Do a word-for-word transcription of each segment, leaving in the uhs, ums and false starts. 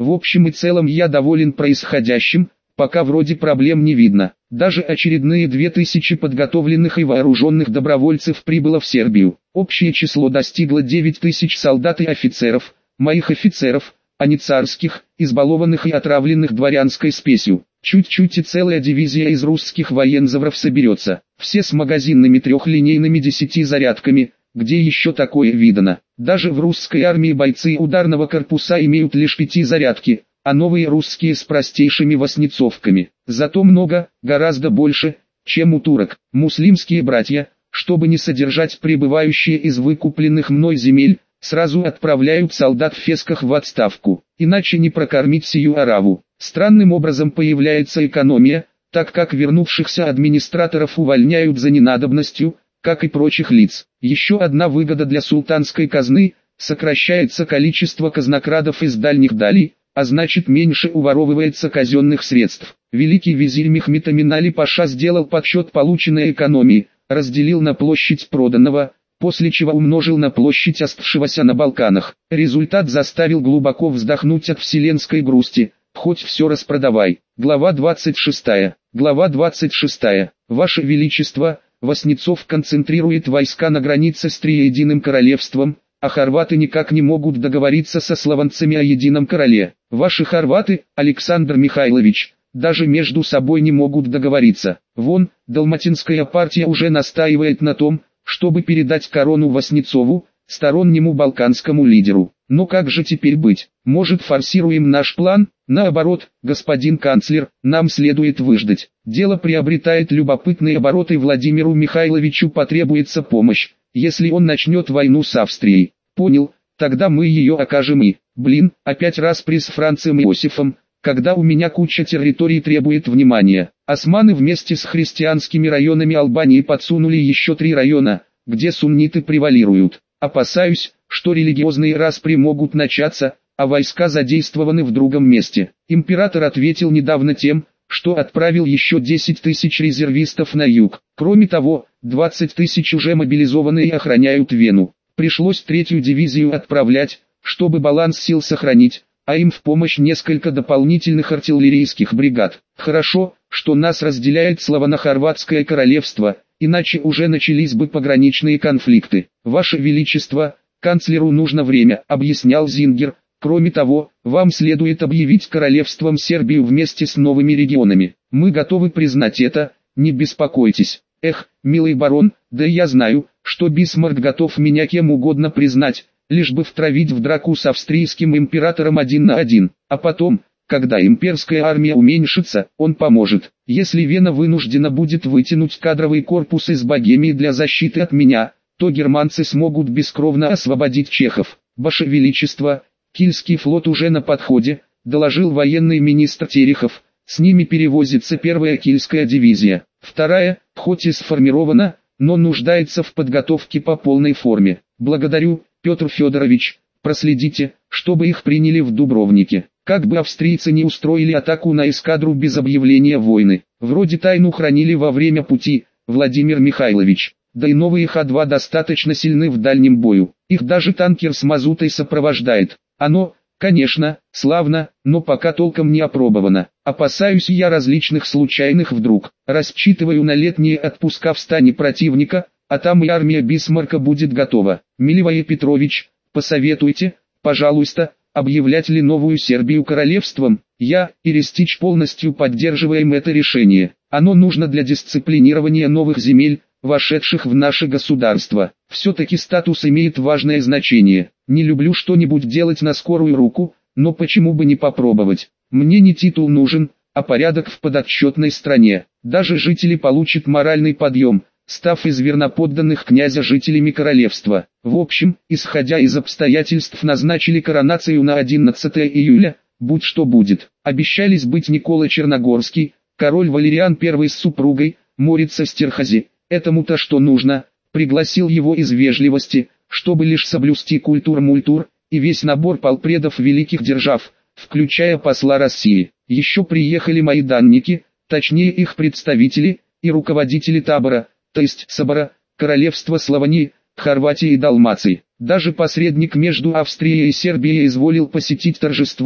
В общем и целом я доволен происходящим, пока вроде проблем не видно. Даже очередные две тысячи подготовленных и вооруженных добровольцев прибыло в Сербию. Общее число достигло девять тысяч солдат и офицеров, моих офицеров, а не царских, избалованных и отравленных дворянской спесью. Чуть-чуть и целая дивизия из русских воензавров соберется. Все с магазинными трехлинейными десяти зарядками, где еще такое видано. Даже в русской армии бойцы ударного корпуса имеют лишь пяти зарядки, а новые русские с простейшими восьмицовками. Зато много, гораздо больше, чем у турок. Муслимские братья, чтобы не содержать прибывающие из выкупленных мной земель, сразу отправляют солдат в фесках в отставку, иначе не прокормить сию ораву. Странным образом появляется экономия, так как вернувшихся администраторов увольняют за ненадобностью, как и прочих лиц. Еще одна выгода для султанской казны – сокращается количество казнокрадов из дальних далей, а значит меньше уворовывается казенных средств. Великий визирь Мехмед Амин Али Паша сделал подсчет полученной экономии, разделил на площадь проданного, после чего умножил на площадь оставшегося на Балканах. Результат заставил глубоко вздохнуть от вселенской грусти. Хоть все распродавай. Глава двадцать шестая. Глава двадцать шестая. Ваше Величество, Васнецов концентрирует войска на границе с Триединым королевством, а хорваты никак не могут договориться со славянцами о едином короле. Ваши хорваты, Александр Михайлович, даже между собой не могут договориться. Вон, Далматинская партия уже настаивает на том, чтобы передать корону Васнецову, стороннему балканскому лидеру. Но как же теперь быть? Может, форсируем наш план? Наоборот, господин канцлер, нам следует выждать. Дело приобретает любопытные обороты. Владимиру Михайловичу потребуется помощь, если он начнет войну с Австрией. Понял, тогда мы ее окажем и, блин, опять распри с Францем Иосифом, когда у меня куча территорий требует внимания. Османы вместе с христианскими районами Албании подсунули еще три района, где сунниты превалируют. Опасаюсь, что религиозные распри могут начаться, а войска задействованы в другом месте. Император ответил недавно тем, что отправил еще десять тысяч резервистов на юг. Кроме того, двадцать тысяч уже мобилизованы и охраняют Вену. Пришлось третью дивизию отправлять, чтобы баланс сил сохранить, а им в помощь несколько дополнительных артиллерийских бригад. Хорошо, что нас разделяет славяно-хорватское королевство, иначе уже начались бы пограничные конфликты. Ваше Величество, канцлеру нужно время, объяснял Зингер. Кроме того, вам следует объявить королевством Сербию вместе с новыми регионами. Мы готовы признать это, не беспокойтесь. Эх, милый барон, да я знаю, что Бисмарк готов меня кем угодно признать, лишь бы втравить в драку с австрийским императором один на один. А потом, когда имперская армия уменьшится, он поможет. Если Вена вынуждена будет вытянуть кадровый корпус из Богемии для защиты от меня, то германцы смогут бескровно освободить чехов. Ваше Величество, Кильский флот уже на подходе, доложил военный министр Терехов. С ними перевозится первая Кильская дивизия. Вторая, хоть и сформирована, но нуждается в подготовке по полной форме. Благодарю, Петр Федорович, проследите, чтобы их приняли в Дубровнике. Как бы австрийцы не устроили атаку на эскадру без объявления войны. Вроде тайну хранили во время пути, Владимир Михайлович. Да и новые Х два достаточно сильны в дальнем бою. Их даже танкер с мазутой сопровождает. Оно, конечно, славно, но пока толком не опробовано. Опасаюсь я различных случайных вдруг. Рассчитываю на летние отпуска в стане противника, а там и армия Бисмарка будет готова. Милевой Петрович, посоветуйте, пожалуйста, объявлять ли новую Сербию королевством? Я и Рестич полностью поддерживаем это решение. Оно нужно для дисциплинирования новых земель, вошедших в наше государство. Все-таки статус имеет важное значение. Не люблю что-нибудь делать на скорую руку, но почему бы не попробовать? Мне не титул нужен, а порядок в подотчетной стране. Даже жители получат моральный подъем, став из верноподданных князя жителями королевства. В общем, исходя из обстоятельств, назначили коронацию на одиннадцатое июля, будь что будет. Обещались быть Никола Черногорский, король Валериан I с супругой, Морица Стерхази. Этому-то что нужно, пригласил его из вежливости, чтобы лишь соблюсти культур-мультур, и весь набор полпредов великих держав, включая посла России. Еще приехали мои данники, точнее их представители, и руководители табора, то есть собора, королевства Славонии, Хорватии и Далмации. Даже посредник между Австрией и Сербией изволил посетить торжество,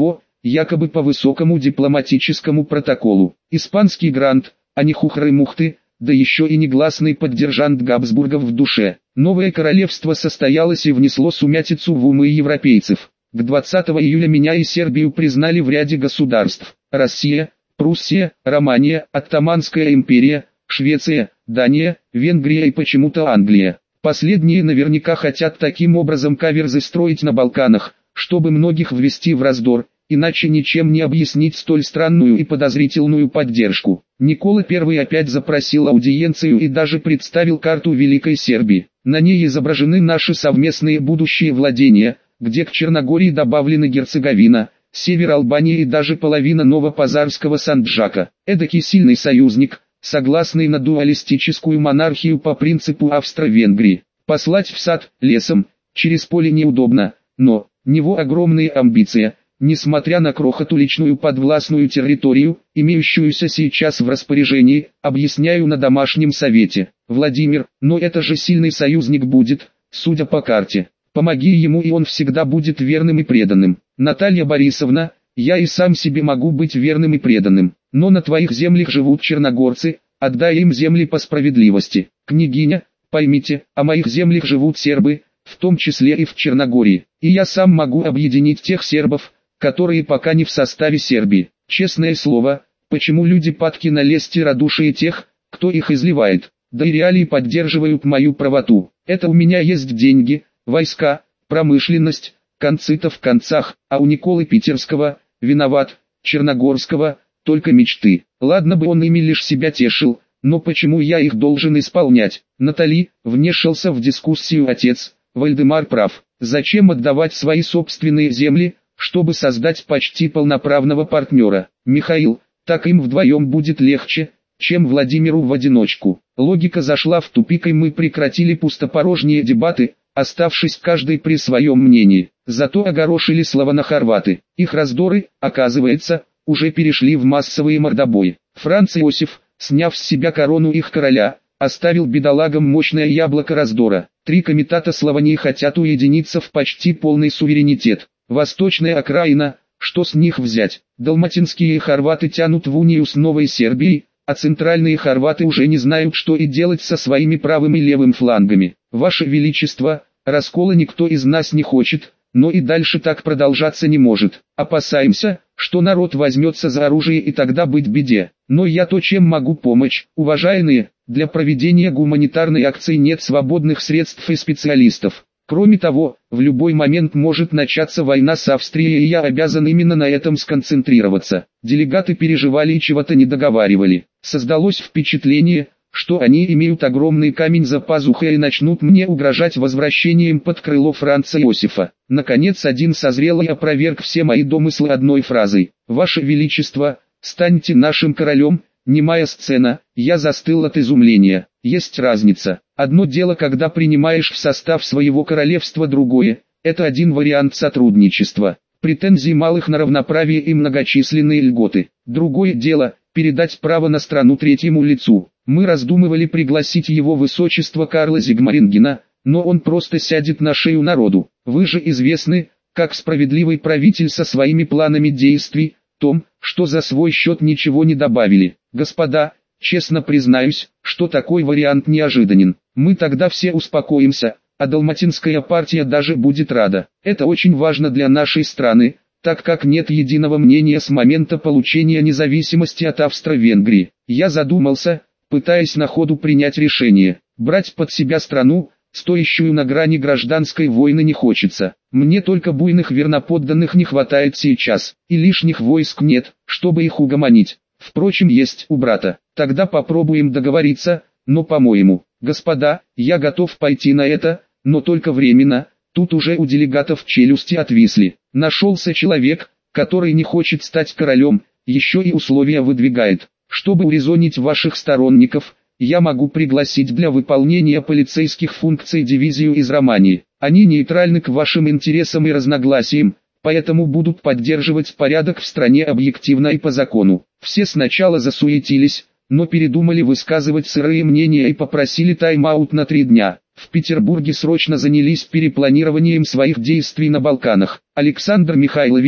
якобы по высокому дипломатическому протоколу. Испанский грант, а не хухры-мухты, да еще и негласный поддержант Габсбургов в душе. Новое королевство состоялось и внесло сумятицу в умы европейцев. К двадцатого июля меня и Сербию признали в ряде государств: Россия, Пруссия, Романия, Оттоманская империя, Швеция, Дания, Венгрия и почему-то Англия. Последние наверняка хотят таким образом каверзы строить на Балканах, чтобы многих ввести в раздор, иначе ничем не объяснить столь странную и подозрительную поддержку. Никола Первый опять запросил аудиенцию и даже представил карту Великой Сербии. На ней изображены наши совместные будущие владения, где к Черногории добавлены Герцеговина, север Албании и даже половина Новопазарского Санджака. Эдакий сильный союзник, согласный на дуалистическую монархию по принципу Австро-Венгрии. Послать в сад, лесом, через поле неудобно, но, него огромные амбиции, несмотря на крохоту личную подвластную территорию, имеющуюся сейчас в распоряжении, объясняю на домашнем совете. Владимир, но это же сильный союзник будет, судя по карте. Помоги ему, и он всегда будет верным и преданным. Наталья Борисовна, я и сам себе могу быть верным и преданным, но на твоих землях живут черногорцы, отдай им земли по справедливости. Княгиня, поймите, о моих землях живут сербы, в том числе и в Черногории, и я сам могу объединить тех сербов, которые пока не в составе Сербии. Честное слово, почему люди падки на лесть и радушие тех, кто их изливает, да и реалии поддерживают мою правоту. Это у меня есть деньги, войска, промышленность, концы-то в концах, а у Николы Питерского, виноват, Черногорского, только мечты. Ладно бы он ими лишь себя тешил, но почему я их должен исполнять? Натали, вмешался в дискуссию отец, Вальдемар прав. Зачем отдавать свои собственные земли, чтобы создать почти полноправного партнера? Михаил, так им вдвоем будет легче, чем Владимиру в одиночку. Логика зашла в тупик, и мы прекратили пустопорожние дебаты, оставшись каждый при своем мнении. Зато огорошили славяно-хорваты. Их раздоры, оказывается, уже перешли в массовые мордобои. Франц Иосиф, сняв с себя корону их короля, оставил бедолагам мощное яблоко раздора. Три комитата Славонии хотят уединиться в почти полный суверенитет. Восточная окраина, что с них взять? Далматинские хорваты тянут в унию с Новой Сербией, а центральные хорваты уже не знают, что и делать со своими правым и левым флангами. Ваше Величество, раскола никто из нас не хочет, но и дальше так продолжаться не может. Опасаемся, что народ возьмется за оружие, и тогда быть беде. Но я то, чем могу помочь, уважаемые, для проведения гуманитарной акции нет свободных средств и специалистов. Кроме того, в любой момент может начаться война с Австрией, и я обязан именно на этом сконцентрироваться. Делегаты переживали и чего-то не договаривали. Создалось впечатление, что они имеют огромный камень за пазухой и начнут мне угрожать возвращением под крыло Франца Иосифа. Наконец один созрел и опроверг все мои домыслы одной фразой: «Ваше Величество, станьте нашим королем». Немая сцена, я застыл от изумления. Есть разница. Одно дело, когда принимаешь в состав своего королевства другое, это один вариант сотрудничества, претензий малых на равноправие и многочисленные льготы. Другое дело, передать право на страну третьему лицу. Мы раздумывали пригласить его высочество Карла Зигмарингена, но он просто сядет на шею народу. Вы же известны, как справедливый правитель со своими планами действий, том, что за свой счет ничего не добавили. Господа, честно признаюсь, что такой вариант неожиданен. Мы тогда все успокоимся, а Далматинская партия даже будет рада. Это очень важно для нашей страны, так как нет единого мнения с момента получения независимости от Австро-Венгрии. Я задумался, пытаясь на ходу принять решение. Брать под себя страну, стоящую на грани гражданской войны, не хочется. Мне только буйных верноподданных не хватает сейчас, и лишних войск нет, чтобы их угомонить. Впрочем, есть у брата. Тогда попробуем договориться, но по-моему. Господа, я готов пойти на это, но только временно. Тут уже у делегатов челюсти отвисли. Нашелся человек, который не хочет стать королем, еще и условия выдвигает. Чтобы урезонить ваших сторонников, я могу пригласить для выполнения полицейских функций дивизию из Романии. Они нейтральны к вашим интересам и разногласиям, поэтому будут поддерживать порядок в стране объективно и по закону. Все сначала засуетились, но передумали высказывать сырые мнения и попросили тайм-аут на три дня. В Петербурге срочно занялись перепланированием своих действий на Балканах. Александр Михайлович,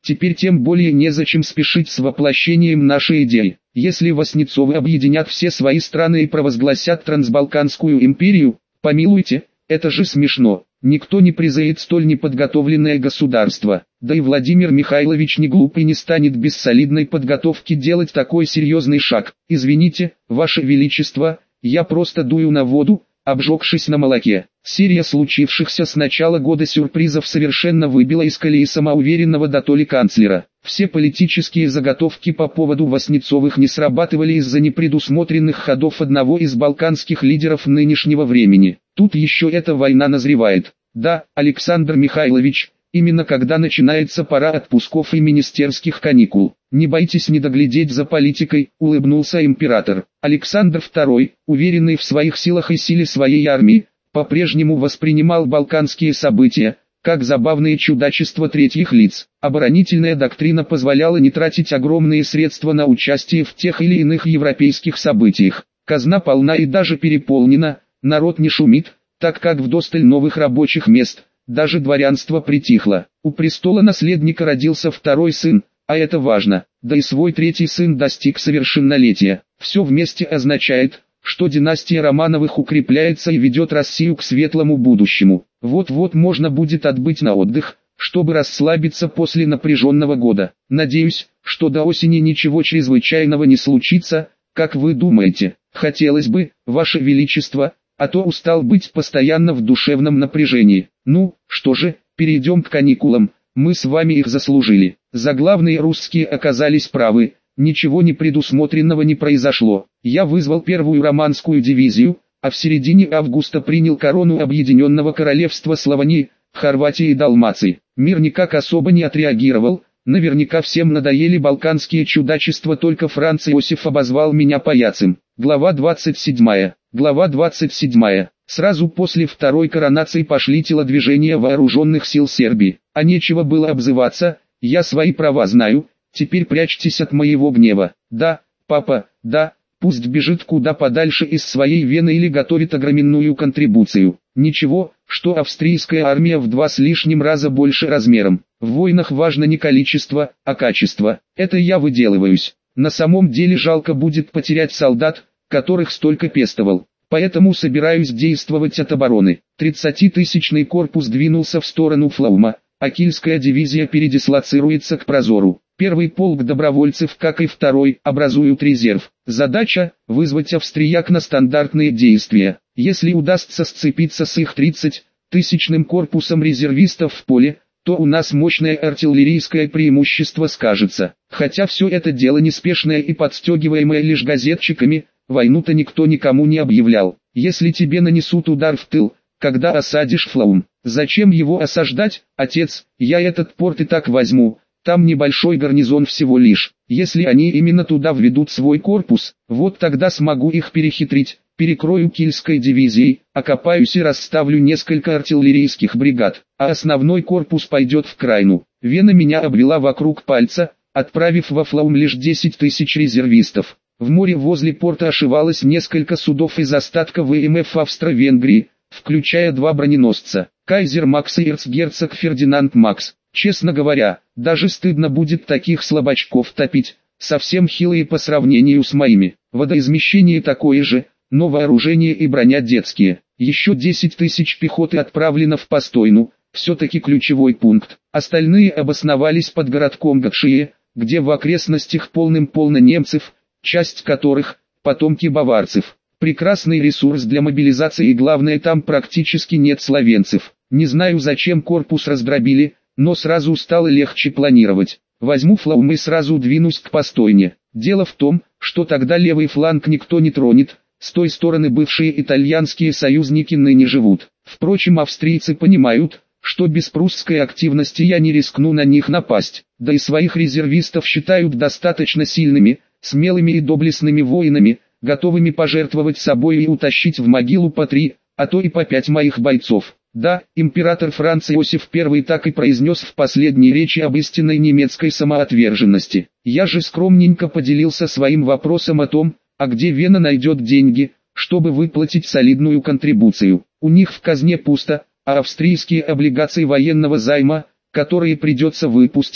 Теперь тем более незачем спешить с воплощением нашей идеи. Если Васнецовы объединят все свои страны и провозгласят Трансбалканскую империю, помилуйте, это же смешно. Никто не презрит столь неподготовленное государство. Да и Владимир Михайлович не глуп и не станет без солидной подготовки делать такой серьезный шаг. Извините, Ваше Величество, я просто дую на воду, обжегшись на молоке. Серия случившихся с начала года сюрпризов совершенно выбила из колеи самоуверенного дотоле канцлера. Все политические заготовки по поводу Васнецовых не срабатывали из-за непредусмотренных ходов одного из балканских лидеров нынешнего времени. Тут еще эта война назревает. Да, Александр Михайлович, именно когда начинается пора отпусков и министерских каникул. Не бойтесь не доглядеть за политикой, улыбнулся император. Александр второй, уверенный в своих силах и силе своей армии, по-прежнему воспринимал балканские события как забавные чудачества третьих лиц. Оборонительная доктрина позволяла не тратить огромные средства на участие в тех или иных европейских событиях. Казна полна и даже переполнена, народ не шумит, так как вдосталь новых рабочих мест, даже дворянство притихло. У престола наследника родился второй сын, а это важно, да и свой третий сын достиг совершеннолетия. Все вместе означает, что династия Романовых укрепляется и ведет Россию к светлому будущему. Вот-вот можно будет отбыть на отдых, чтобы расслабиться после напряженного года. Надеюсь, что до осени ничего чрезвычайного не случится, как вы думаете. Хотелось бы, Ваше Величество, а то устал быть постоянно в душевном напряжении. Ну, что же, перейдем к каникулам, мы с вами их заслужили. Заглавные русские оказались правы. Ничего непредусмотренного не произошло. Я вызвал первую романскую дивизию, а в середине августа принял корону Объединенного Королевства Славонии, Хорватии и Далмации. Мир никак особо не отреагировал, наверняка всем надоели балканские чудачества, только Франц Иосиф обозвал меня паяцем. Глава двадцать седьмая. Глава двадцать седьмая. Сразу после второй коронации пошли телодвижения вооруженных сил Сербии. А нечего было обзываться, я свои права знаю. Теперь прячьтесь от моего гнева. Да, папа, да, пусть бежит куда подальше из своей Вены или готовит огроменную контрибуцию. Ничего, что австрийская армия в два с лишним раза больше размером. В войнах важно не количество, а качество. Это я выделываюсь. На самом деле жалко будет потерять солдат, которых столько пестовал. Поэтому собираюсь действовать от обороны. тридцатитысячный корпус двинулся в сторону Флаума, а Кильская дивизия передислоцируется к Прозору. Первый полк добровольцев, как и второй, образуют резерв. Задача – вызвать австрияк на стандартные действия. Если удастся сцепиться с их тридцатитысячным корпусом резервистов в поле, то у нас мощное артиллерийское преимущество скажется. Хотя все это дело неспешное и подстегиваемое лишь газетчиками, войну-то никто никому не объявлял. Если тебе нанесут удар в тыл, когда осадишь Флаум, зачем его осаждать, отец, я этот порт и так возьму. Там небольшой гарнизон всего лишь. Если они именно туда введут свой корпус, вот тогда смогу их перехитрить, перекрою Кильской дивизией, окопаюсь и расставлю несколько артиллерийских бригад, а основной корпус пойдет в Крайну. Вена меня обвела вокруг пальца, отправив во Флаум лишь десять тысяч резервистов. В море возле порта ошивалось несколько судов из остатка ВМФ Австро-Венгрии, включая два броненосца, Кайзер Макс и эрцгерцог Фердинанд Макс. Честно говоря, даже стыдно будет таких слабачков топить, совсем хилые по сравнению с моими. Водоизмещение такое же, но вооружение и броня детские. Еще десять тысяч пехоты отправлено в Постойну, все-таки ключевой пункт. Остальные обосновались под городком Гакшие, где в окрестностях полным-полно немцев, часть которых – потомки баварцев. Прекрасный ресурс для мобилизации и главное, там практически нет словенцев. Не знаю, зачем корпус раздробили, но сразу стало легче планировать. Возьму Флаум и сразу двинусь к Постойне. Дело в том, что тогда левый фланг никто не тронет, с той стороны бывшие итальянские союзники ныне живут. Впрочем, австрийцы понимают, что без прусской активности я не рискну на них напасть, да и своих резервистов считают достаточно сильными, смелыми и доблестными воинами, готовыми пожертвовать собой и утащить в могилу по три, а то и по пять моих бойцов. Да, император Франц Иосиф Первый так и произнес в последней речи об истинной немецкой самоотверженности. Я же скромненько поделился своим вопросом о том, а где Вена найдет деньги, чтобы выплатить солидную контрибуцию. У них в казне пусто, а австрийские облигации военного займа, которые придется выпустить,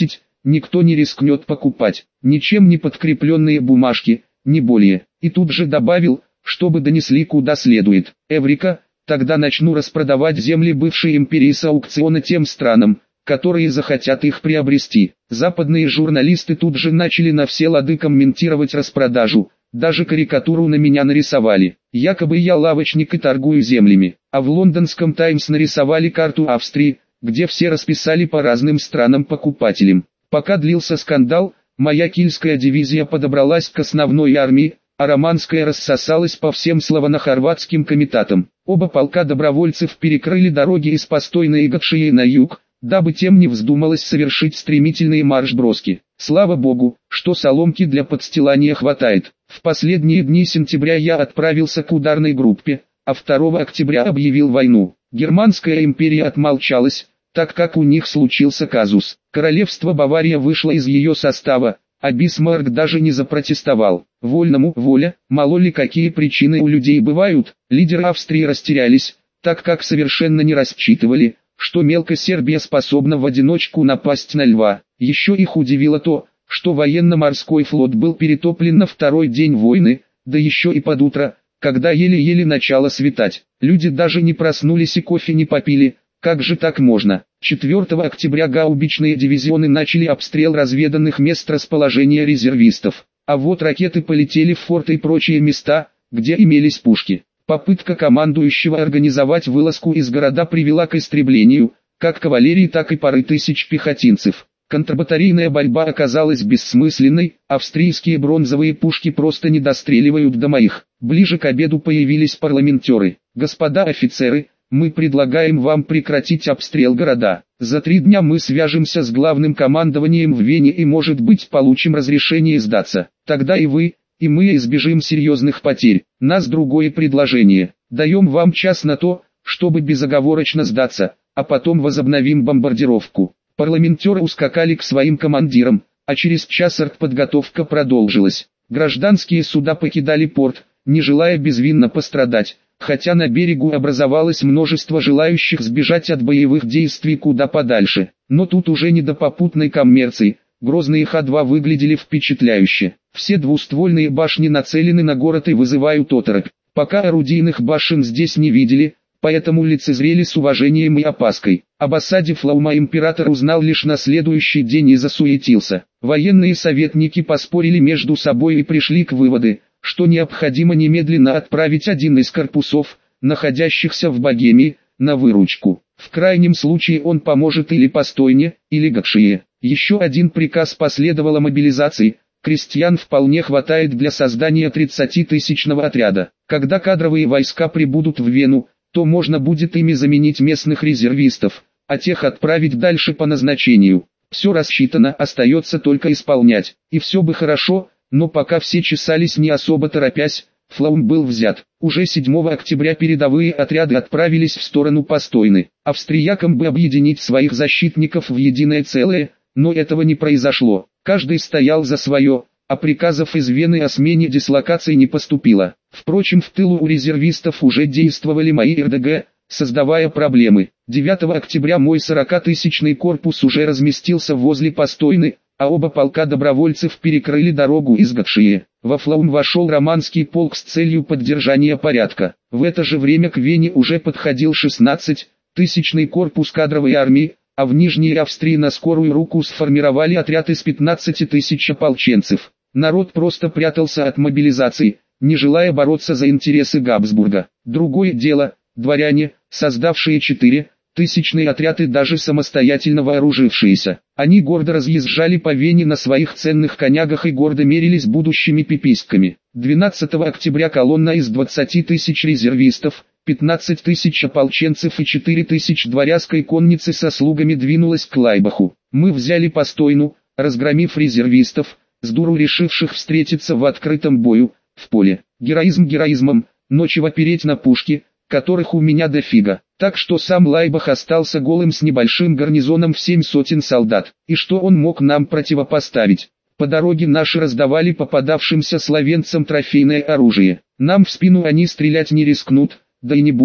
никто не рискнет покупать. Ничем не подкрепленные бумажки, не более. И тут же добавил, чтобы донесли куда следует. Эврика, тогда начну распродавать земли бывшей империи с аукциона тем странам, которые захотят их приобрести. Западные журналисты тут же начали на все лады комментировать распродажу, даже карикатуру на меня нарисовали. Якобы я лавочник и торгую землями. А в лондонском «Таймс» нарисовали карту Австрии, где все расписали по разным странам-покупателям. Пока длился скандал, моя кильская дивизия подобралась к основной армии, а романская рассосалась по всем славяно-хорватским комитатам. Оба полка добровольцев перекрыли дороги из Постойной и Гатшии на юг, дабы тем не вздумалось совершить стремительные марш-броски. Слава богу, что соломки для подстилания хватает. В последние дни сентября я отправился к ударной группе, а второго октября объявил войну. Германская империя отмолчалась, так как у них случился казус. Королевство Бавария вышло из ее состава, а Бисмарк даже не запротестовал. Вольному воля, мало ли какие причины у людей бывают. Лидеры Австрии растерялись, так как совершенно не рассчитывали, что мелкая Сербия способна в одиночку напасть на Льва. Еще их удивило то, что военно-морской флот был перетоплен на второй день войны, да еще и под утро, когда еле-еле начало светать. Люди даже не проснулись и кофе не попили. Как же так можно? четвёртого октября гаубичные дивизионы начали обстрел разведанных мест расположения резервистов. А вот ракеты полетели в форты и прочие места, где имелись пушки. Попытка командующего организовать вылазку из города привела к истреблению, как кавалерии, так и пары тысяч пехотинцев. Контрбатарейная борьба оказалась бессмысленной, австрийские бронзовые пушки просто не достреливают до моих. Ближе к обеду появились парламентеры. Господа офицеры, мы предлагаем вам прекратить обстрел города. За три дня мы свяжемся с главным командованием в Вене и, может быть, получим разрешение сдаться. Тогда и вы, и мы избежим серьезных потерь. Нас другое предложение. Даем вам час на то, чтобы безоговорочно сдаться, а потом возобновим бомбардировку. Парламентеры ускакали к своим командирам, а через час артподготовка продолжилась. Гражданские суда покидали порт, не желая безвинно пострадать, хотя на берегу образовалось множество желающих сбежать от боевых действий куда подальше. Но тут уже не до попутной коммерции, грозные Х два выглядели впечатляюще. Все двуствольные башни нацелены на город и вызывают оторопь. Пока орудийных башен здесь не видели, поэтому лицезрели с уважением и опаской. Об осаде Флаума император узнал лишь на следующий день и засуетился. Военные советники поспорили между собой и пришли к выводу, что необходимо немедленно отправить один из корпусов, находящихся в Богемии, на выручку. В крайнем случае он поможет или Постойне, или Гатшие. Еще один приказ последовал о мобилизации. Крестьян вполне хватает для создания тридцатитысячного отряда. Когда кадровые войска прибудут в Вену, то можно будет ими заменить местных резервистов, а тех отправить дальше по назначению. Все рассчитано, остается только исполнять. И все бы хорошо, но пока все чесались не особо торопясь, Флаум был взят. Уже седьмого октября передовые отряды отправились в сторону Постойны. Австриякам бы объединить своих защитников в единое целое, но этого не произошло. Каждый стоял за свое, а приказов из Вены о смене дислокации не поступило. Впрочем, в тылу у резервистов уже действовали мои эр дэ гэ, создавая проблемы. девятого октября мой сорокатысячный корпус уже разместился возле Постойны, а оба полка добровольцев перекрыли дорогу из Гатшии. Во Флаум вошел романский полк с целью поддержания порядка. В это же время к Вене уже подходил шестнадцатитысячный корпус кадровой армии, а в Нижней Австрии на скорую руку сформировали отряд из пятнадцати тысяч ополченцев. Народ просто прятался от мобилизации, не желая бороться за интересы Габсбурга. Другое дело, дворяне, создавшие четыре тысячные отряды, даже самостоятельно вооружившиеся. Они гордо разъезжали по Вене на своих ценных конягах и гордо мерились будущими пиписьками. двенадцатого октября колонна из двадцати тысяч резервистов, пятнадцати тысяч ополченцев и четыре тысячи дворянской конницы со слугами двинулась к Лайбаху. Мы взяли Постойну, разгромив резервистов, с дуру решивших встретиться в открытом бою, в поле. Героизм героизмом, но чего переть на пушки, которых у меня дофига. Так что сам Лайбах остался голым с небольшим гарнизоном в семь сотен солдат. И что он мог нам противопоставить? По дороге наши раздавали попадавшимся словенцам трофейное оружие. Нам в спину они стрелять не рискнут, да и не будут,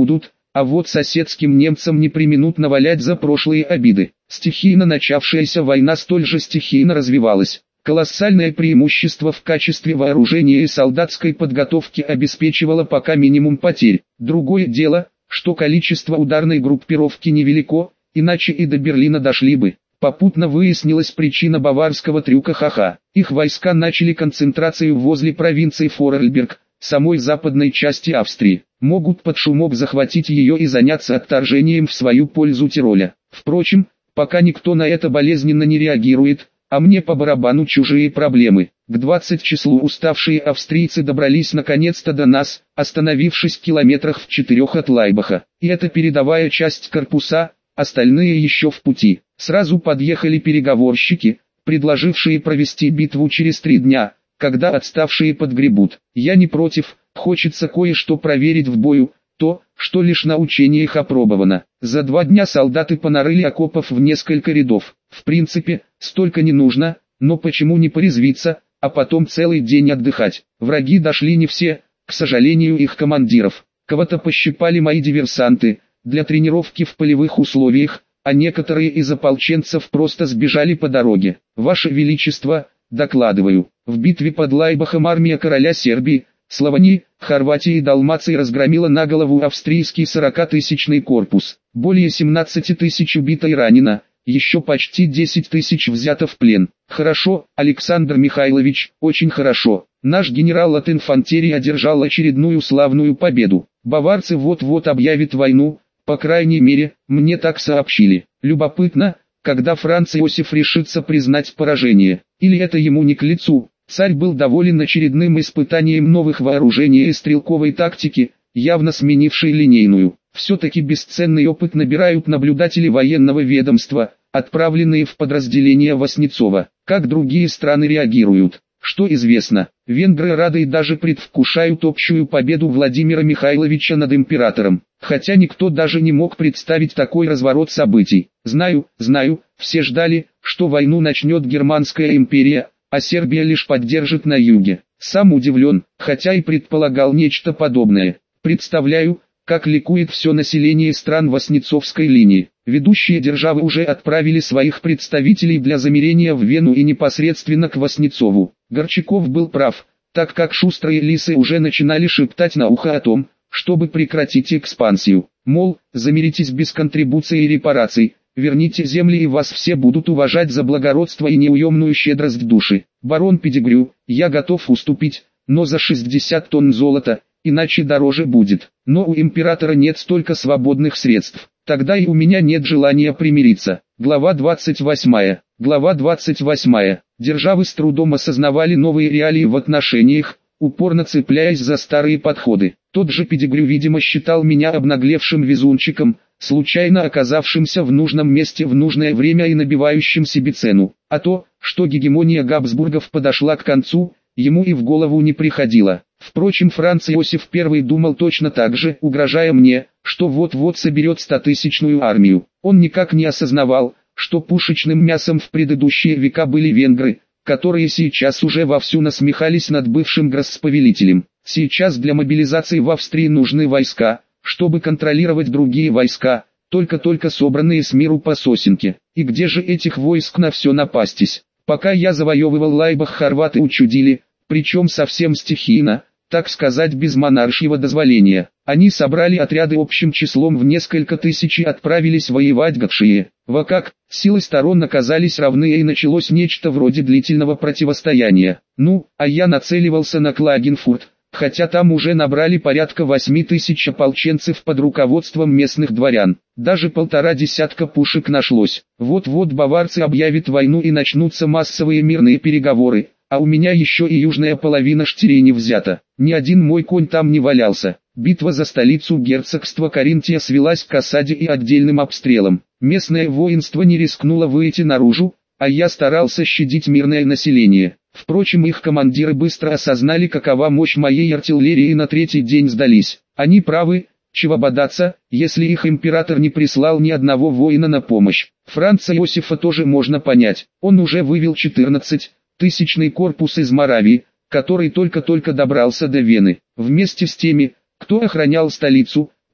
а вот соседским немцам не преминут навалять за прошлые обиды. Стихийно начавшаяся война столь же стихийно развивалась. Колоссальное преимущество в качестве вооружения и солдатской подготовки обеспечивало пока минимум потерь. Другое дело, что количество ударной группировки невелико, иначе и до Берлина дошли бы. Попутно выяснилась причина баварского трюка ха-ха. Их войска начали концентрацию возле провинции Форарльберг, самой западной части Австрии. Могут под шумок захватить ее и заняться отторжением в свою пользу Тироля. Впрочем, пока никто на это болезненно не реагирует, а мне по барабану чужие проблемы. К двадцатому числу уставшие австрийцы добрались наконец-то до нас, остановившись в километрах в четырех от Лайбаха. И это передовая часть корпуса, остальные еще в пути. Сразу подъехали переговорщики, предложившие провести битву через три дня, когда отставшие подгребут. Я не против, хочется кое-что проверить в бою, то, что лишь на учениях опробовано. За два дня солдаты понарыли окопов в несколько рядов. В принципе, столько не нужно, но почему не порезвиться, а потом целый день отдыхать. Враги дошли не все, к сожалению, их командиров. Кого-то пощипали мои диверсанты, для тренировки в полевых условиях, а некоторые из ополченцев просто сбежали по дороге. Ваше Величество, докладываю, в битве под Лайбахом армия короля Сербии, Славонии, Хорватии и Далмации разгромила на голову австрийский сорокатысячный корпус. Более семнадцати тысяч убито и ранено, еще почти десять тысяч взято в плен. Хорошо, Александр Михайлович, очень хорошо. Наш генерал от инфантерии одержал очередную славную победу. Баварцы вот-вот объявят войну, по крайней мере, мне так сообщили. Любопытно, когда Франц Иосиф решится признать поражение. Или это ему не к лицу. Царь был доволен очередным испытанием новых вооружений и стрелковой тактики, явно сменившей линейную. Все-таки бесценный опыт набирают наблюдатели военного ведомства, отправленные в подразделение Васнецова. Как другие страны реагируют? Что известно, венгры рады и даже предвкушают общую победу Владимира Михайловича над императором. Хотя никто даже не мог представить такой разворот событий. Знаю, знаю, все ждали, что войну начнет Германская империя, а Сербия лишь поддержит на юге. Сам удивлен, хотя и предполагал нечто подобное. Представляю, как ликует все население стран Васнецовской линии. Ведущие державы уже отправили своих представителей для замирения в Вену и непосредственно к Васнецову. Горчаков был прав, так как шустрые лисы уже начинали шептать на ухо о том, чтобы прекратить экспансию. Мол, замиритесь без контрибуций и репараций, верните земли и вас все будут уважать за благородство и неуемную щедрость души. Барон Педигрю, я готов уступить, но за шестьдесят тонн золота, иначе дороже будет. Но у императора нет столько свободных средств, тогда и у меня нет желания примириться. Глава двадцать восьмая. Глава двадцать восьмая. Державы с трудом осознавали новые реалии в отношениях, упорно цепляясь за старые подходы. Тот же Педигрю, видимо, считал меня обнаглевшим везунчиком, случайно оказавшимся в нужном месте в нужное время и набивающим себе цену. А то, что гегемония Габсбургов подошла к концу, ему и в голову не приходило. Впрочем, Франц Иосиф Первый думал точно так же, угрожая мне, что вот-вот соберет стотысячную армию. Он никак не осознавал, что пушечным мясом в предыдущие века были венгры, которые сейчас уже вовсю насмехались над бывшим гроссповелителем. Сейчас для мобилизации в Австрии нужны войска, чтобы контролировать другие войска, только-только собранные с миру по сосенке. И где же этих войск на все напастись? Пока я завоевывал Лайбах, хорваты учудили, причем совсем стихийно, так сказать без монаршьего дозволения. Они собрали отряды общим числом в несколько тысяч и отправились воевать гакшие. Во как, силы сторон оказались равны и началось нечто вроде длительного противостояния. Ну, а я нацеливался на Клагенфурт, хотя там уже набрали порядка восьми тысяч ополченцев под руководством местных дворян. Даже полтора десятка пушек нашлось. Вот-вот баварцы объявят войну и начнутся массовые мирные переговоры. А у меня еще и южная половина Штирии не взята. Ни один мой конь там не валялся. Битва за столицу герцогства Каринтия свелась к осаде и отдельным обстрелам. Местное воинство не рискнуло выйти наружу, а я старался щадить мирное население. Впрочем, их командиры быстро осознали, какова мощь моей артиллерии, и на третий день сдались. Они правы, чего бодаться, если их император не прислал ни одного воина на помощь. Франца Иосифа тоже можно понять. Он уже вывел четырнадцать тысячный корпус из Моравии, который только-только добрался до Вены. Вместе с теми, кто охранял столицу,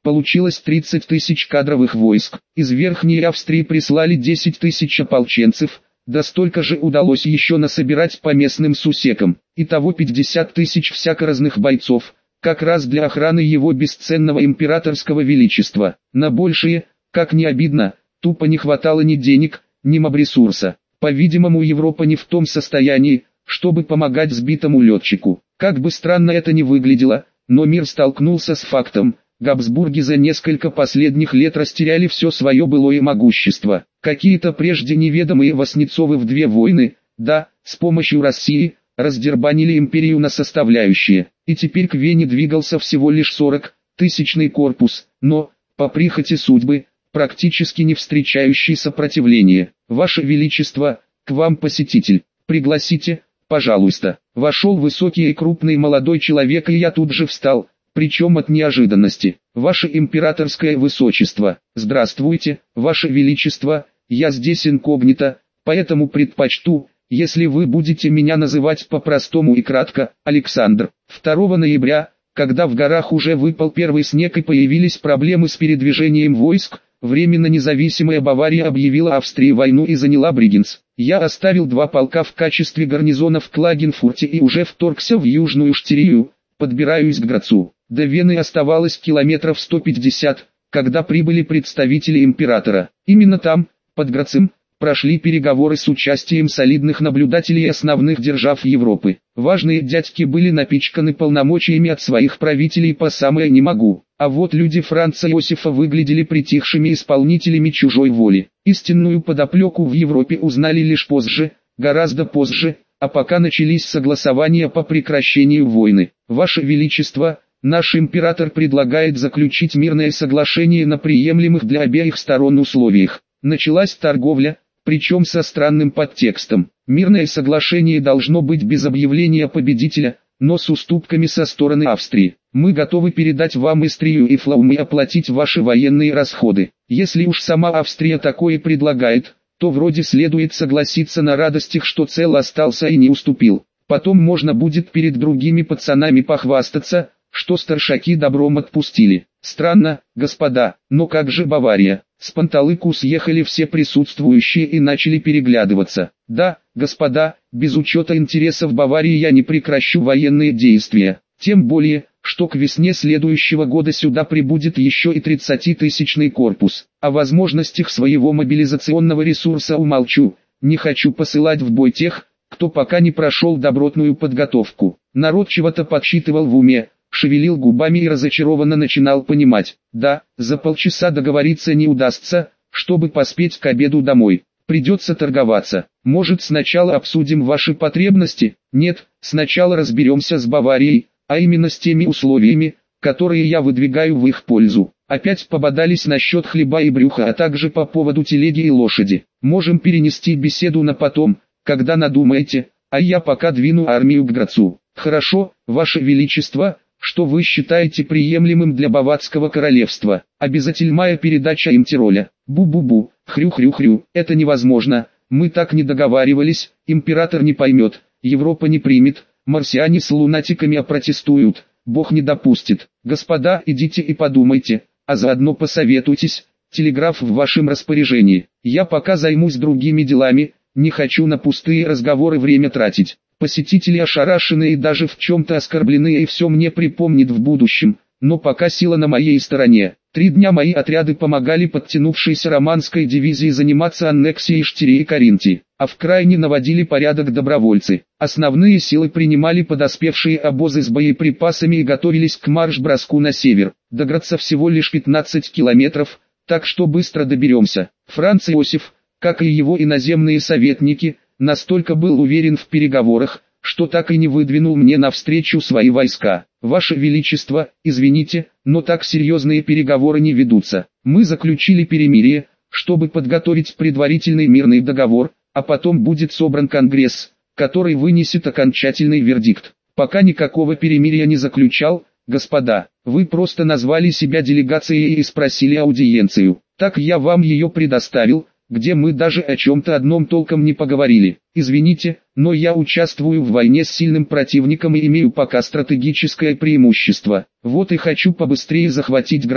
Получилось тридцать тысяч кадровых войск. Из Верхней Австрии прислали десять тысяч ополченцев, да столько же удалось еще насобирать по местным сусекам. Итого пятьдесят тысяч всякоразных бойцов, как раз для охраны его бесценного императорского величества. На большее, как ни обидно, тупо не хватало ни денег, ни мобресурса. По-видимому, Европа не в том состоянии, чтобы помогать сбитому летчику. Как бы странно это ни выглядело, но мир столкнулся с фактом: Габсбурги за несколько последних лет растеряли все свое былое могущество. Какие-то прежде неведомые Васнецовы в две войны, да, с помощью России, раздербанили империю на составляющие, и теперь к Вене двигался всего лишь сорок-тысячный корпус, но, по прихоти судьбы, практически не встречающий сопротивления. Ваше Величество, к вам посетитель, пригласите, пожалуйста. Вошел высокий и крупный молодой человек, и я тут же встал, причем от неожиданности. Ваше императорское высочество, здравствуйте, ваше величество, я здесь инкогнито, поэтому предпочту, если вы будете меня называть по-простому и кратко, Александр. второго ноября, когда в горах уже выпал первый снег и появились проблемы с передвижением войск, временно независимая Бавария объявила Австрии войну и заняла Бригенц. Я оставил два полка в качестве гарнизона в Клагенфурте и уже вторгся в Южную Штирию, подбираюсь к Грацу. До Вены оставалось километров сто пятьдесят, когда прибыли представители императора. Именно там, под Грацем, прошли переговоры с участием солидных наблюдателей основных держав Европы. Важные дядьки были напичканы полномочиями от своих правителей по самое не могу. А вот люди Франца Иосифа выглядели притихшими исполнителями чужой воли. Истинную подоплеку в Европе узнали лишь позже, гораздо позже, а пока начались согласования по прекращению войны. Ваше Величество, наш император предлагает заключить мирное соглашение на приемлемых для обеих сторон условиях. Началась торговля, причем со странным подтекстом. Мирное соглашение должно быть без объявления победителя, но с уступками со стороны Австрии. Мы готовы передать вам Истрию и Флаум и оплатить ваши военные расходы. Если уж сама Австрия такое предлагает, то вроде следует согласиться на радостях, что цел остался и не уступил. Потом можно будет перед другими пацанами похвастаться, что старшаки добром отпустили. Странно, господа, но как же Бавария? С панталыку съехали все присутствующие и начали переглядываться. Да, господа, без учета интересов Баварии я не прекращу военные действия. Тем более, что к весне следующего года сюда прибудет еще и тридцатитысячный корпус. О возможностях своего мобилизационного ресурса умолчу. Не хочу посылать в бой тех, кто пока не прошел добротную подготовку. Народ чего-то подсчитывал в уме, шевелил губами и разочарованно начинал понимать: да, за полчаса договориться не удастся, чтобы поспеть к обеду домой. Придется торговаться. Может, сначала обсудим ваши потребности? Нет, сначала разберемся с Баварией, а именно с теми условиями, которые я выдвигаю в их пользу. Опять пободались насчет хлеба и брюха, а также по поводу телеги и лошади. Можем перенести беседу на потом, когда надумаете, а я пока двину армию к Грацу. Хорошо, ваше величество. Что вы считаете приемлемым для Баварского королевства? Обязательная передача им Тироля. Бу-бу-бу, хрю-хрю-хрю, это невозможно, мы так не договаривались, император не поймет, Европа не примет, марсиане с лунатиками опротестуют, Бог не допустит. Господа, идите и подумайте, а заодно посоветуйтесь, телеграф в вашем распоряжении. Я пока займусь другими делами, не хочу на пустые разговоры время тратить. Посетители ошарашены и даже в чем-то оскорблены, и все мне припомнит в будущем, но пока сила на моей стороне. Три дня мои отряды помогали подтянувшейся романской дивизии заниматься аннексией Штирии и Каринтии, а в крайне наводили порядок добровольцы. Основные силы принимали подоспевшие обозы с боеприпасами и готовились к марш-броску на север. До Граца всего лишь пятнадцать километров, так что быстро доберемся. Франц Иосиф, как и его иноземные советники, настолько был уверен в переговорах, что так и не выдвинул мне навстречу свои войска. Ваше Величество, извините, но так серьезные переговоры не ведутся. Мы заключили перемирие, чтобы подготовить предварительный мирный договор, а потом будет собран Конгресс, который вынесет окончательный вердикт. Пока никакого перемирия не заключал, господа, вы просто назвали себя делегацией и спросили аудиенцию. Так я вам ее предоставил, где мы даже о чем-то одном толком не поговорили. Извините, но я участвую в войне с сильным противником и имею пока стратегическое преимущество. Вот и хочу побыстрее захватить Грац,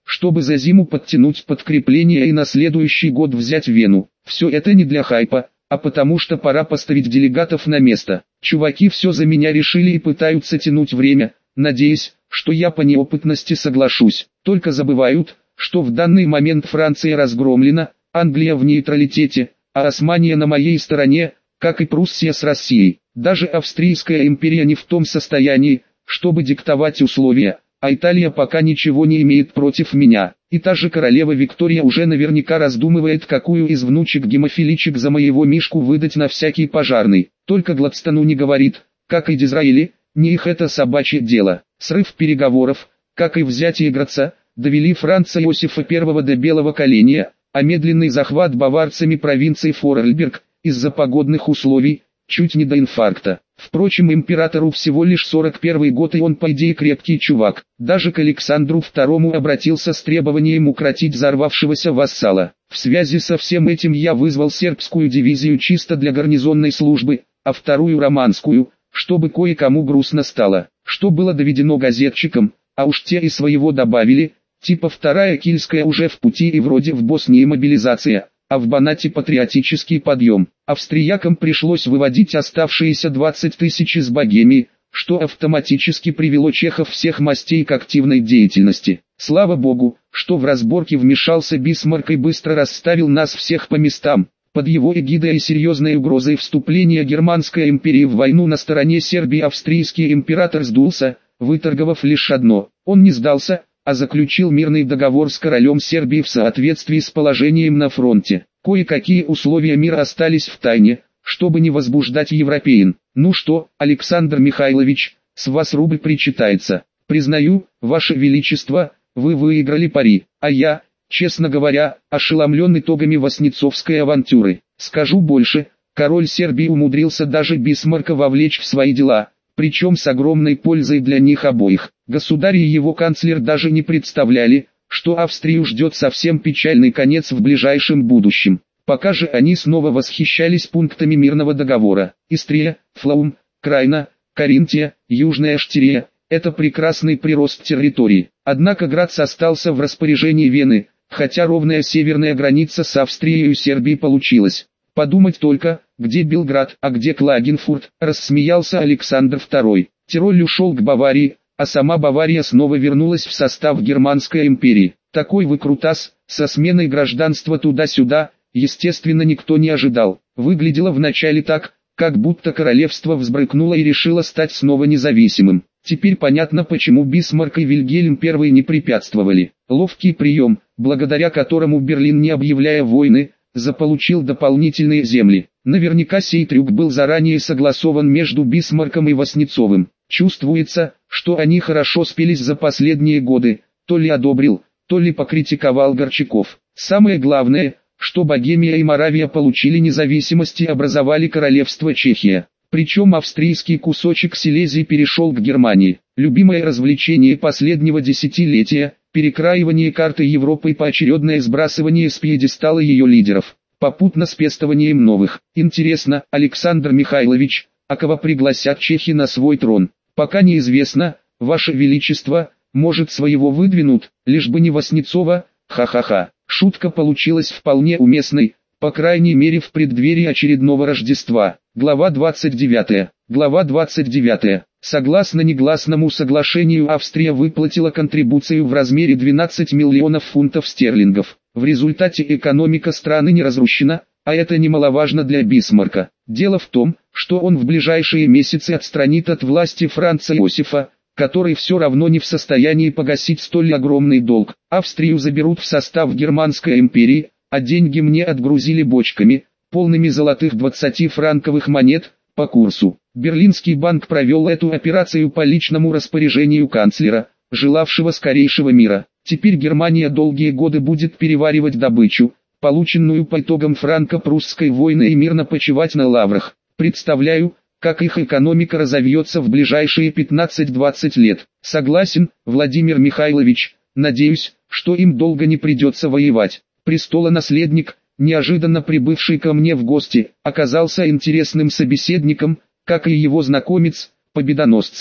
чтобы за зиму подтянуть подкрепление и на следующий год взять Вену. Все это не для хайпа, а потому что пора поставить делегатов на место. Чуваки все за меня решили и пытаются тянуть время, надеясь, что я по неопытности соглашусь. Только забывают, что в данный момент Франция разгромлена, Англия в нейтралитете, а Османия на моей стороне, как и Пруссия с Россией. Даже Австрийская империя не в том состоянии, чтобы диктовать условия, а Италия пока ничего не имеет против меня. И та же королева Виктория уже наверняка раздумывает, какую из внучек-гемофиличек за моего Мишку выдать на всякий пожарный. Только Гладстону не говорит, как и Дизраэли, не их это собачье дело. Срыв переговоров, как и взятие Граца, довели Франца Иосифа Первого до белого коленя, а медленный захват баварцами провинции Форарльберг, из-за погодных условий, чуть не до инфаркта. Впрочем, императору всего лишь сорок первый год, и он по идее крепкий чувак. Даже к Александру Второму обратился с требованием укротить взорвавшегося вассала. В связи со всем этим я вызвал сербскую дивизию чисто для гарнизонной службы, а вторую романскую, чтобы кое-кому грустно стало, что было доведено газетчикам, а уж те и своего добавили, типа вторая Кильская уже в пути и вроде в Боснии мобилизация, а в Банате патриотический подъем. Австриякам пришлось выводить оставшиеся двадцать тысяч из Богемии, что автоматически привело чехов всех мастей к активной деятельности. Слава богу, что в разборки вмешался Бисмарк и быстро расставил нас всех по местам. Под его эгидой и серьезной угрозой вступления Германской империи в войну на стороне Сербии австрийский император сдулся, выторговав лишь одно: он не сдался, а заключил мирный договор с королем Сербии в соответствии с положением на фронте. Кое-какие условия мира остались в тайне, чтобы не возбуждать европеян. Ну что, Александр Михайлович, с вас рубль причитается. Признаю, Ваше Величество, вы выиграли пари, а я, честно говоря, ошеломлен итогами Воснецовской авантюры. Скажу больше, король Сербии умудрился даже Бисмарка вовлечь в свои дела, причем с огромной пользой для них обоих. Государь и его канцлер даже не представляли, что Австрию ждет совсем печальный конец в ближайшем будущем. Пока же они снова восхищались пунктами мирного договора. Истрия, Флаум, Крайна, Каринтия, Южная Штирия – это прекрасный прирост территории. Однако Грац остался в распоряжении Вены, хотя ровная северная граница с Австрией и Сербией получилась. Подумать только, где Белград, а где Клагенфурт, рассмеялся Александр Второй. Тироль ушел к Баварии, а сама Бавария снова вернулась в состав Германской империи. Такой выкрутас, со сменой гражданства туда-сюда, естественно, никто не ожидал. Выглядело вначале так, как будто королевство взбрыкнуло и решило стать снова независимым. Теперь понятно, почему Бисмарк и Вильгельм Первый не препятствовали. Ловкий прием, благодаря которому Берлин, не объявляя войны, заполучил дополнительные земли. Наверняка сей трюк был заранее согласован между Бисмарком и Воснецовым. Чувствуется, что они хорошо спелись за последние годы, то ли одобрил, то ли покритиковал Горчаков. Самое главное, что Богемия и Моравия получили независимость и образовали королевство Чехия. Причем австрийский кусочек Силезии перешел к Германии. Любимое развлечение последнего десятилетия – перекраивание карты Европы и поочередное сбрасывание с пьедестала ее лидеров, попутно с пестованием новых. Интересно, Александр Михайлович, а кого пригласят чехи на свой трон? Пока неизвестно, Ваше Величество, может своего выдвинут, лишь бы не Воснецова, ха-ха-ха. Шутка получилась вполне уместной, по крайней мере в преддверии очередного Рождества. Глава двадцать девятая. Глава двадцать девятая. Согласно негласному соглашению, Австрия выплатила контрибуцию в размере двенадцать миллионов фунтов стерлингов. В результате экономика страны не разрушена, а это немаловажно для Бисмарка. Дело в том, что он в ближайшие месяцы отстранит от власти Франца Иосифа, который все равно не в состоянии погасить столь огромный долг. Австрию заберут в состав Германской империи, а деньги мне отгрузили бочками, полными золотых двадцатифранковых монет, по курсу. Берлинский банк провел эту операцию по личному распоряжению канцлера, желавшего скорейшего мира. Теперь Германия долгие годы будет переваривать добычу, полученную по итогам франко-прусской войны, и мирно почивать на лаврах. Представляю, как их экономика разовьется в ближайшие пятнадцать-двадцать лет. Согласен, Владимир Михайлович, надеюсь, что им долго не придется воевать. Престолонаследник, неожиданно прибывший ко мне в гости, оказался интересным собеседником, как и его знакомец, Победоносцев.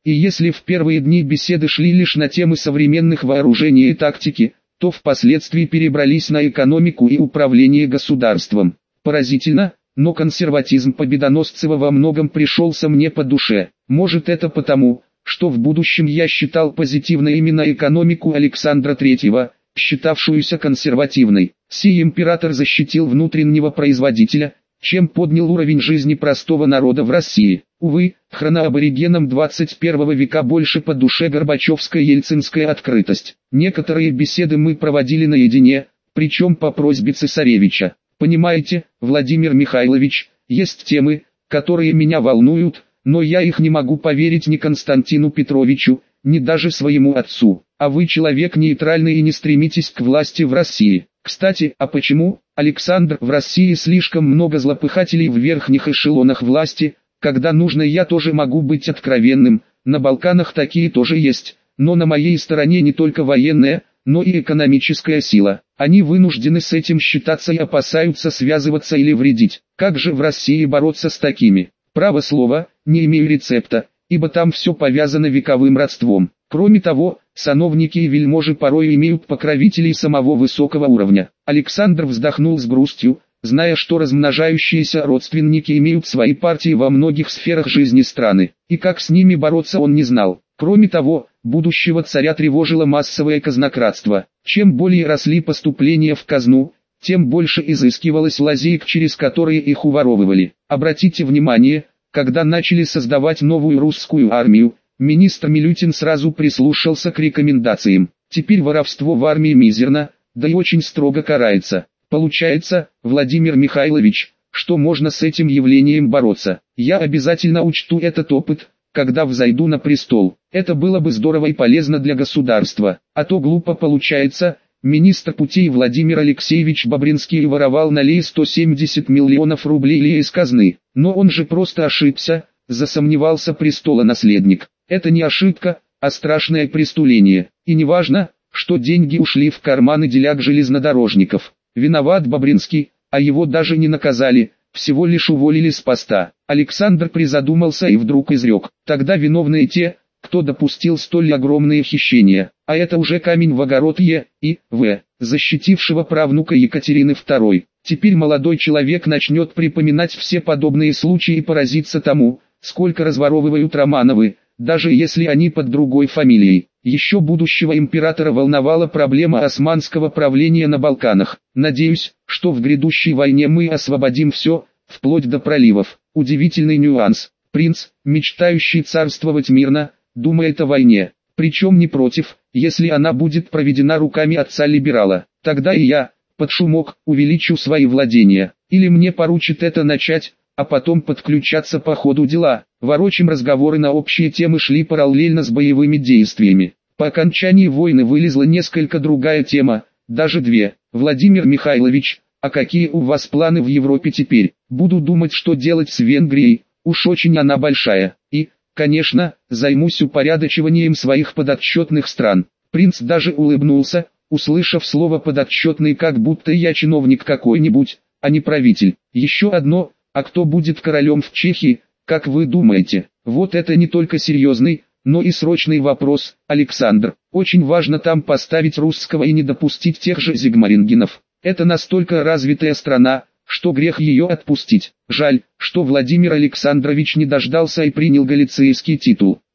И если в первые дни беседы шли лишь на темы современных вооружений и тактики, то впоследствии перебрались на экономику и управление государством. Поразительно, но консерватизм Победоносцева во многом пришелся мне по душе. Может, это потому, что в будущем я считал позитивной именно экономику Александра третьего, считавшуюся консервативной. Сей император защитил внутреннего производителя, чем поднял уровень жизни простого народа в России. Увы, хроноаборигенам двадцать первого века больше по душе горбачевская ельцинская открытость. Некоторые беседы мы проводили наедине, причем по просьбе цесаревича. Понимаете, Владимир Михайлович, есть темы, которые меня волнуют, но я их не могу поверить ни Константину Петровичу, ни даже своему отцу. А вы человек нейтральный и не стремитесь к власти в России. Кстати, а почему, Александр, в России слишком много злопыхателей в верхних эшелонах власти? Когда нужно, я тоже могу быть откровенным, на Балканах такие тоже есть, но на моей стороне не только военная, но и экономическая сила. Они вынуждены с этим считаться и опасаются связываться или вредить. Как же в России бороться с такими? Право слово, не имею рецепта, ибо там все повязано вековым родством. Кроме того, сановники и вельможи порой имеют покровителей самого высокого уровня. Александр вздохнул с грустью, зная, что размножающиеся родственники имеют свои партии во многих сферах жизни страны, и как с ними бороться он не знал. Кроме того, будущего царя тревожило массовое казнократство. Чем более росли поступления в казну, тем больше изыскивалось лазеек, через которые их уворовывали. Обратите внимание, когда начали создавать новую русскую армию, министр Милютин сразу прислушался к рекомендациям. Теперь воровство в армии мизерно, да и очень строго карается. Получается, Владимир Михайлович, что можно с этим явлением бороться. Я обязательно учту этот опыт, когда взойду на престол. Это было бы здорово и полезно для государства. А то глупо получается, министр путей Владимир Алексеевич Бобринский воровал на лей сто семьдесят миллионов рублей лей из казны. Но он же просто ошибся, засомневался престолонаследник. Это не ошибка, а страшное преступление. И не важно, что деньги ушли в карманы деляк железнодорожников. Виноват Бобринский, а его даже не наказали, всего лишь уволили с поста. Александр призадумался и вдруг изрек: тогда виновные те, кто допустил столь огромные хищения, а это уже камень в огород Е. и В., защитившего правнука Екатерины второй. Теперь молодой человек начнет припоминать все подобные случаи и поразиться тому, сколько разворовывают Романовы, даже если они под другой фамилией. Еще будущего императора волновала проблема османского правления на Балканах. Надеюсь, что в грядущей войне мы освободим все, вплоть до проливов. Удивительный нюанс. Принц, мечтающий царствовать мирно, думает о войне. Причем не против, если она будет проведена руками отца-либерала. Тогда и я, под шумок, увеличу свои владения. Или мне поручат это начать, а потом подключаться по ходу дела. Ворочим разговоры на общие темы шли параллельно с боевыми действиями. По окончании войны вылезла несколько другая тема, даже две. Владимир Михайлович, а какие у вас планы в Европе теперь? Буду думать, что делать с Венгрией, уж очень она большая. И, конечно, займусь упорядочиванием своих подотчетных стран. Принц даже улыбнулся, услышав слово подотчетный, как будто я чиновник какой-нибудь, а не правитель. Еще одно: а кто будет королем в Чехии, как вы думаете? Вот это не только серьезный, но и срочный вопрос, Александр. Очень важно там поставить русского и не допустить тех же зигмарингенов. Это настолько развитая страна, что грех ее отпустить. Жаль, что Владимир Александрович не дождался и принял галицийский титул.